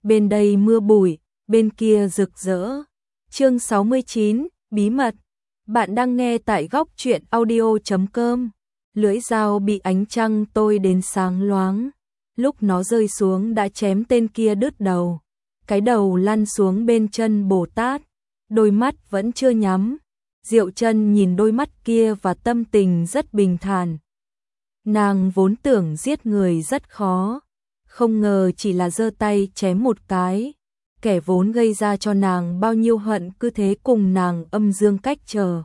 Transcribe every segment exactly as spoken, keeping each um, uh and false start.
bên đây mưa bụi, bên kia rực rỡ. Chương sáu mươi chín, bí mật. Bạn đang nghe tại góc truyện audio chấm com. Lưỡi dao bị ánh trăng tôi đến sáng loáng. Lúc nó rơi xuống đã chém tên kia đứt đầu. Cái đầu lăn xuống bên chân Bồ Tát. Đôi mắt vẫn chưa nhắm. Diệu Chân nhìn đôi mắt kia và tâm tình rất bình thản. Nàng vốn tưởng giết người rất khó, không ngờ chỉ là giơ tay chém một cái. Kẻ vốn gây ra cho nàng bao nhiêu hận cứ thế cùng nàng âm dương cách trở.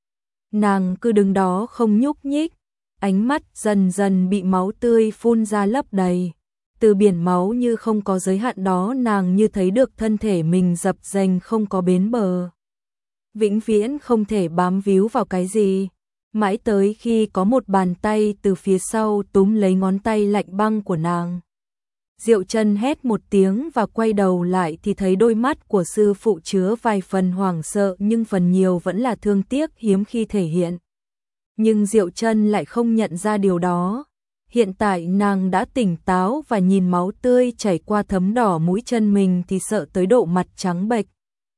Nàng cứ đứng đó không nhúc nhích, ánh mắt dần dần bị máu tươi phun ra lấp đầy. Từ biển máu như không có giới hạn đó, nàng như thấy được thân thể mình dập dềnh không có bến bờ. Vĩnh viễn không thể bám víu vào cái gì. Mãi tới khi có một bàn tay từ phía sau túm lấy ngón tay lạnh băng của nàng. Diệu Chân hét một tiếng và quay đầu lại thì thấy đôi mắt của sư phụ chứa vài phần hoảng sợ nhưng phần nhiều vẫn là thương tiếc hiếm khi thể hiện. Nhưng Diệu Chân lại không nhận ra điều đó. Hiện tại nàng đã tỉnh táo và nhìn máu tươi chảy qua thấm đỏ mũi chân mình thì sợ tới độ mặt trắng bệch.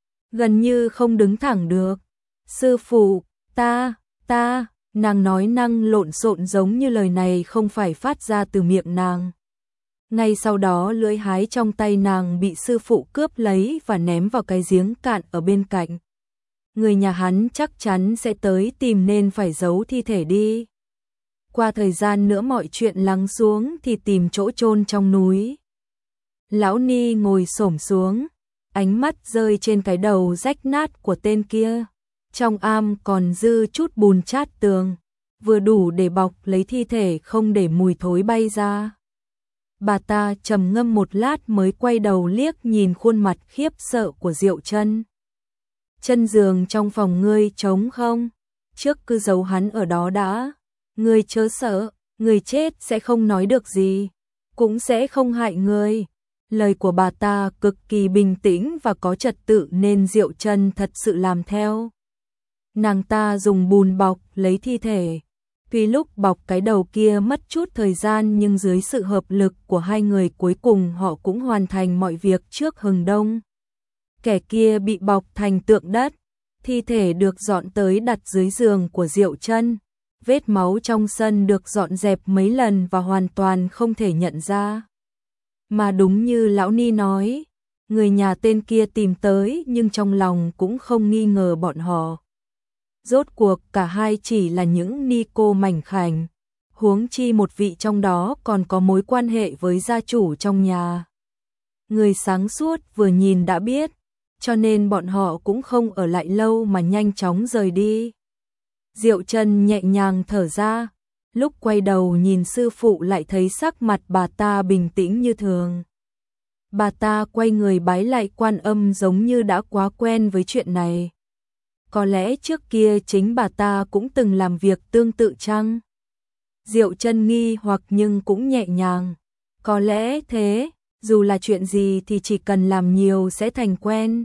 Gần như không đứng thẳng được. Sư phụ, ta, ta, nàng nói năng lộn xộn giống như lời này không phải phát ra từ miệng nàng. Ngay sau đó lưỡi hái trong tay nàng bị sư phụ cướp lấy và ném vào cái giếng cạn ở bên cạnh. Người nhà hắn chắc chắn sẽ tới tìm nên phải giấu thi thể đi. Qua thời gian nữa mọi chuyện lắng xuống thì tìm chỗ chôn trong núi. Lão Ni ngồi xổm xuống, ánh mắt rơi trên cái đầu rách nát của tên kia. Trong am còn dư chút bùn chát tường, vừa đủ để bọc lấy thi thể không để mùi thối bay ra. Bà ta trầm ngâm một lát mới quay đầu liếc nhìn khuôn mặt khiếp sợ của Diệu Chân. Chân giường trong phòng ngươi trống không? Trước cứ giấu hắn ở đó đã. Ngươi chớ sợ, người chết sẽ không nói được gì, cũng sẽ không hại ngươi. Lời của bà ta cực kỳ bình tĩnh và có trật tự nên Diệu Chân thật sự làm theo. Nàng ta dùng bùn bọc lấy thi thể. Tuy lúc bọc cái đầu kia mất chút thời gian nhưng dưới sự hợp lực của hai người cuối cùng họ cũng hoàn thành mọi việc trước hừng đông. Kẻ kia bị bọc thành tượng đất, thi thể được dọn tới đặt dưới giường của Diệu Chân. Vết máu trong sân được dọn dẹp mấy lần và hoàn toàn không thể nhận ra. Mà đúng như lão Ni nói, người nhà tên kia tìm tới nhưng trong lòng cũng không nghi ngờ bọn họ. Rốt cuộc cả hai chỉ là những ni cô mảnh khảnh, huống chi một vị trong đó còn có mối quan hệ với gia chủ trong nhà. Người sáng suốt vừa nhìn đã biết, cho nên bọn họ cũng không ở lại lâu mà nhanh chóng rời đi. Diệu Chân nhẹ nhàng thở ra, lúc quay đầu nhìn sư phụ lại thấy sắc mặt bà ta bình tĩnh như thường. Bà ta quay người bái lại Quan Âm giống như đã quá quen với chuyện này. Có lẽ trước kia chính bà ta cũng từng làm việc tương tự chăng? Diệu Chân nghi hoặc nhưng cũng nhẹ nhàng. Có lẽ thế, dù là chuyện gì thì chỉ cần làm nhiều sẽ thành quen.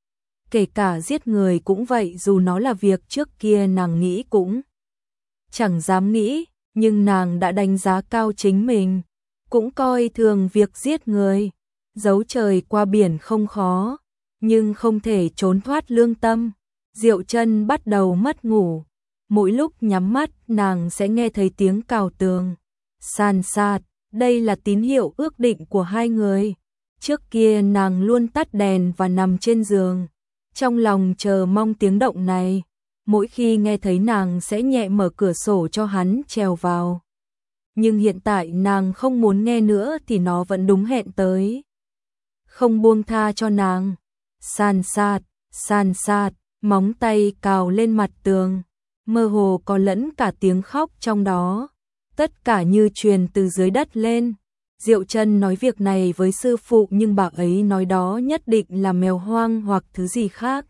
Kể cả giết người cũng vậy, dù nó là việc trước kia nàng nghĩ cũng chẳng dám nghĩ, nhưng nàng đã đánh giá cao chính mình, cũng coi thường việc giết người. Giấu trời qua biển không khó, nhưng không thể trốn thoát lương tâm. Diệu Chân bắt đầu mất ngủ, mỗi lúc nhắm mắt nàng sẽ nghe thấy tiếng cào tường, san sát, đây là tín hiệu ước định của hai người. Trước kia nàng luôn tắt đèn và nằm trên giường, trong lòng chờ mong tiếng động này, mỗi khi nghe thấy nàng sẽ nhẹ mở cửa sổ cho hắn trèo vào. Nhưng hiện tại nàng không muốn nghe nữa thì nó vẫn đúng hẹn tới. Không buông tha cho nàng, san sát, san sát. Móng tay cào lên mặt tường, mơ hồ có lẫn cả tiếng khóc trong đó, tất cả như truyền từ dưới đất lên. Diệu Chân nói việc này với sư phụ nhưng bà ấy nói đó nhất định là mèo hoang hoặc thứ gì khác.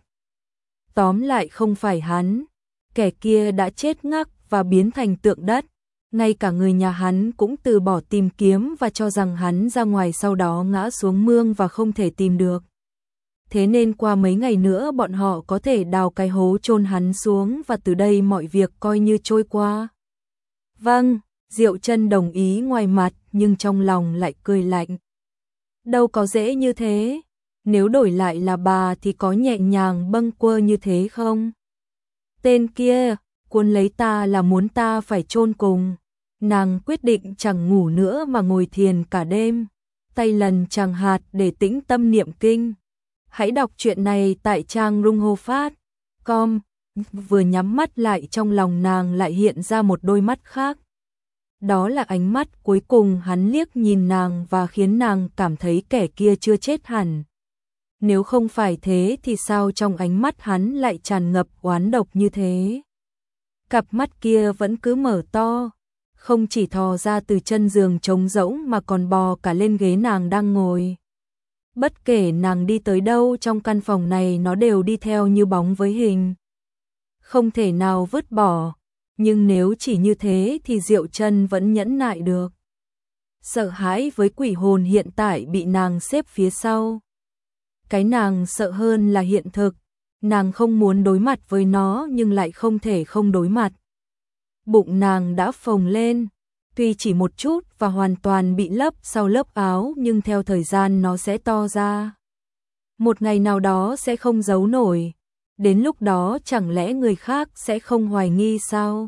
Tóm lại không phải hắn, kẻ kia đã chết ngắc và biến thành tượng đất. Ngay cả người nhà hắn cũng từ bỏ tìm kiếm và cho rằng hắn ra ngoài sau đó ngã xuống mương và không thể tìm được. Thế nên qua mấy ngày nữa bọn họ có thể đào cái hố chôn hắn xuống và từ đây mọi việc coi như trôi qua. Vâng, Diệu Chân đồng ý ngoài mặt nhưng trong lòng lại cười lạnh. Đâu có dễ như thế, nếu đổi lại là bà thì có nhẹ nhàng bâng quơ như thế không? Tên kia, cuốn lấy ta là muốn ta phải chôn cùng. Nàng quyết định chẳng ngủ nữa mà ngồi thiền cả đêm, tay lần tràng hạt để tĩnh tâm niệm kinh. Hãy đọc truyện này tại trang runghofat chấm com. Vừa nhắm mắt lại trong lòng nàng lại hiện ra một đôi mắt khác. Đó là ánh mắt cuối cùng hắn liếc nhìn nàng và khiến nàng cảm thấy kẻ kia chưa chết hẳn. Nếu không phải thế thì sao trong ánh mắt hắn lại tràn ngập oán độc như thế? Cặp mắt kia vẫn cứ mở to, không chỉ thò ra từ chân giường trống rỗng mà còn bò cả lên ghế nàng đang ngồi. Bất kể nàng đi tới đâu trong căn phòng này nó đều đi theo như bóng với hình. Không thể nào vứt bỏ, nhưng nếu chỉ như thế thì Diệu Trân vẫn nhẫn nại được. Sợ hãi với quỷ hồn hiện tại bị nàng xếp phía sau. Cái nàng sợ hơn là hiện thực, nàng không muốn đối mặt với nó nhưng lại không thể không đối mặt. Bụng nàng đã phồng lên, tuy chỉ một chút và hoàn toàn bị lấp sau lớp áo nhưng theo thời gian nó sẽ to ra. Một ngày nào đó sẽ không giấu nổi, đến lúc đó chẳng lẽ người khác sẽ không hoài nghi sao?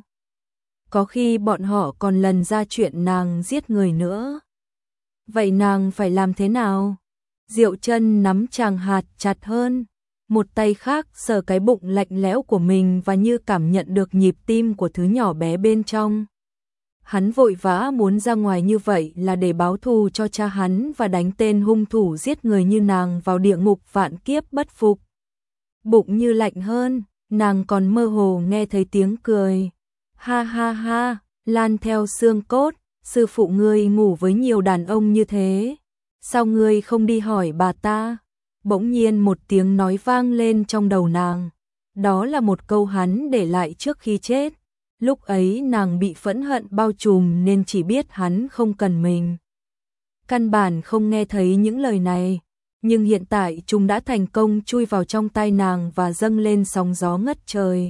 Có khi bọn họ còn lần ra chuyện nàng giết người nữa. Vậy nàng phải làm thế nào? Diệu Trân nắm tràng hạt chặt hơn, một tay khác sờ cái bụng lạnh lẽo của mình và như cảm nhận được nhịp tim của thứ nhỏ bé bên trong. Hắn vội vã muốn ra ngoài như vậy là để báo thù cho cha hắn và đánh tên hung thủ giết người như nàng vào địa ngục vạn kiếp bất phục. Bụng như lạnh hơn, nàng còn mơ hồ nghe thấy tiếng cười. Ha ha ha, lan theo xương cốt, sư phụ ngươi ngủ với nhiều đàn ông như thế. Sao ngươi không đi hỏi bà ta? Bỗng nhiên một tiếng nói vang lên trong đầu nàng. Đó là một câu hắn để lại trước khi chết. Lúc ấy nàng bị phẫn hận bao trùm nên chỉ biết hắn không cần mình. Căn bản không nghe thấy những lời này. Nhưng hiện tại chúng đã thành công chui vào trong tai nàng và dâng lên sóng gió ngất trời.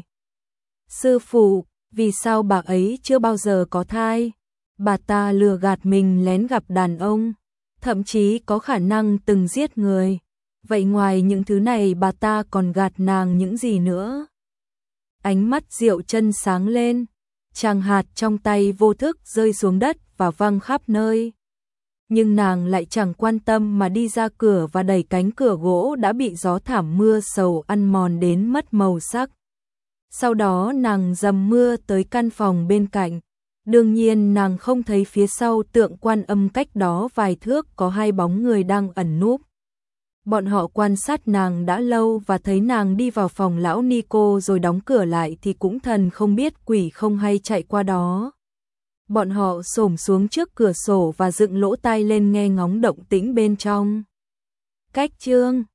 Sư phụ, vì sao bà ấy chưa bao giờ có thai? Bà ta lừa gạt mình lén gặp đàn ông, thậm chí có khả năng từng giết người. Vậy ngoài những thứ này bà ta còn gạt nàng những gì nữa? Ánh mắt Diệu Trân sáng lên, tràng hạt trong tay vô thức rơi xuống đất và văng khắp nơi. Nhưng nàng lại chẳng quan tâm mà đi ra cửa và đẩy cánh cửa gỗ đã bị gió thảm mưa sầu ăn mòn đến mất màu sắc. Sau đó nàng dầm mưa tới căn phòng bên cạnh. Đương nhiên nàng không thấy phía sau tượng Quan Âm cách đó vài thước có hai bóng người đang ẩn núp. Bọn họ quan sát nàng đã lâu và thấy nàng đi vào phòng lão Nico rồi đóng cửa lại thì cũng thần không biết quỷ không hay chạy qua đó. Bọn họ xổm xuống trước cửa sổ và dựng lỗ tai lên nghe ngóng động tĩnh bên trong. Cách chương